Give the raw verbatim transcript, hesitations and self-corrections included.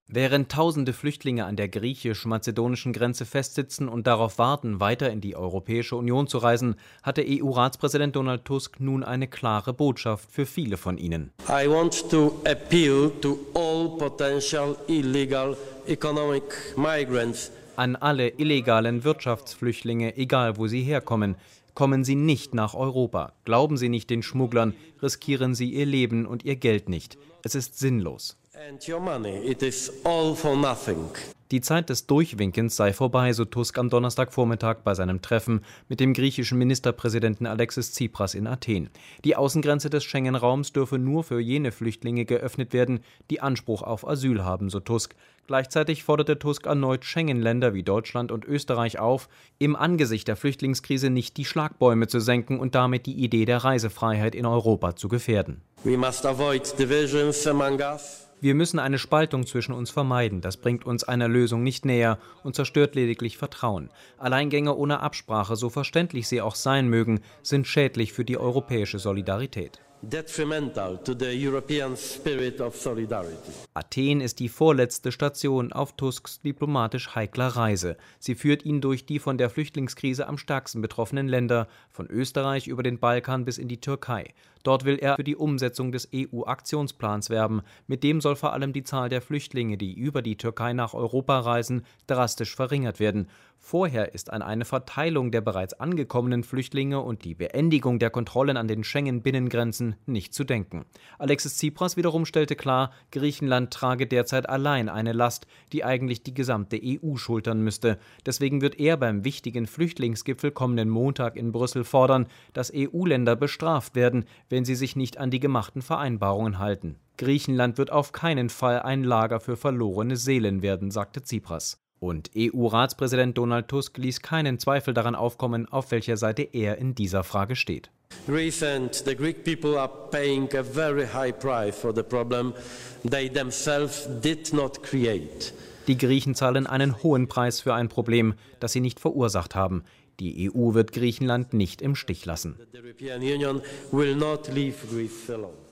Während tausende Flüchtlinge an der griechisch-mazedonischen Grenze festsitzen und darauf warten, weiter in die Europäische Union zu reisen, hatte E U-Ratspräsident Donald Tusk nun eine klare Botschaft für viele von ihnen. I want to appeal to all potential illegal economic migrants. An alle illegalen Wirtschaftsflüchtlinge, egal wo sie herkommen: Kommen Sie nicht nach Europa, glauben Sie nicht den Schmugglern, riskieren Sie Ihr Leben und Ihr Geld nicht. Es ist sinnlos. And your money, it is all for nothing. Die Zeit des Durchwinkens sei vorbei, so Tusk am Donnerstagvormittag bei seinem Treffen mit dem griechischen Ministerpräsidenten Alexis Tsipras in Athen. Die Außengrenze des Schengen-Raums dürfe nur für jene Flüchtlinge geöffnet werden, die Anspruch auf Asyl haben, so Tusk. Gleichzeitig forderte Tusk erneut Schengen-Länder wie Deutschland und Österreich auf, im Angesicht der Flüchtlingskrise nicht die Schlagbäume zu senken und damit die Idee der Reisefreiheit in Europa zu gefährden. We must avoid divisions among us. Wir müssen eine Spaltung zwischen uns vermeiden. Das bringt uns einer Lösung nicht näher und zerstört lediglich Vertrauen. Alleingänge ohne Absprache, so verständlich sie auch sein mögen, sind schädlich für die europäische Solidarität. Detrimental to the European spirit of solidarity. Athen ist die vorletzte Station auf Tusks diplomatisch heikler Reise. Sie führt ihn durch die von der Flüchtlingskrise am stärksten betroffenen Länder, von Österreich über den Balkan bis in die Türkei. Dort will er für die Umsetzung des E U-Aktionsplans werben. Mit dem soll vor allem die Zahl der Flüchtlinge, die über die Türkei nach Europa reisen, drastisch verringert werden. Vorher ist an eine Verteilung der bereits angekommenen Flüchtlinge und die Beendigung der Kontrollen an den Schengen-Binnengrenzen nicht zu denken. Alexis Tsipras wiederum stellte klar, Griechenland trage derzeit allein eine Last, die eigentlich die gesamte E U schultern müsste. Deswegen wird er beim wichtigen Flüchtlingsgipfel kommenden Montag in Brüssel fordern, dass E U-Länder bestraft werden, wenn sie sich nicht an die gemachten Vereinbarungen halten. Griechenland wird auf keinen Fall ein Lager für verlorene Seelen werden, sagte Tsipras. Und E U-Ratspräsident Donald Tusk ließ keinen Zweifel daran aufkommen, auf welcher Seite er in dieser Frage steht. Greece and the Greek people are paying a very high price for the problem they themselves did not create. Die Griechen zahlen einen hohen Preis für ein Problem, das sie nicht verursacht haben. Die E U wird Griechenland nicht im Stich lassen. The European Union will not leave Greece alone.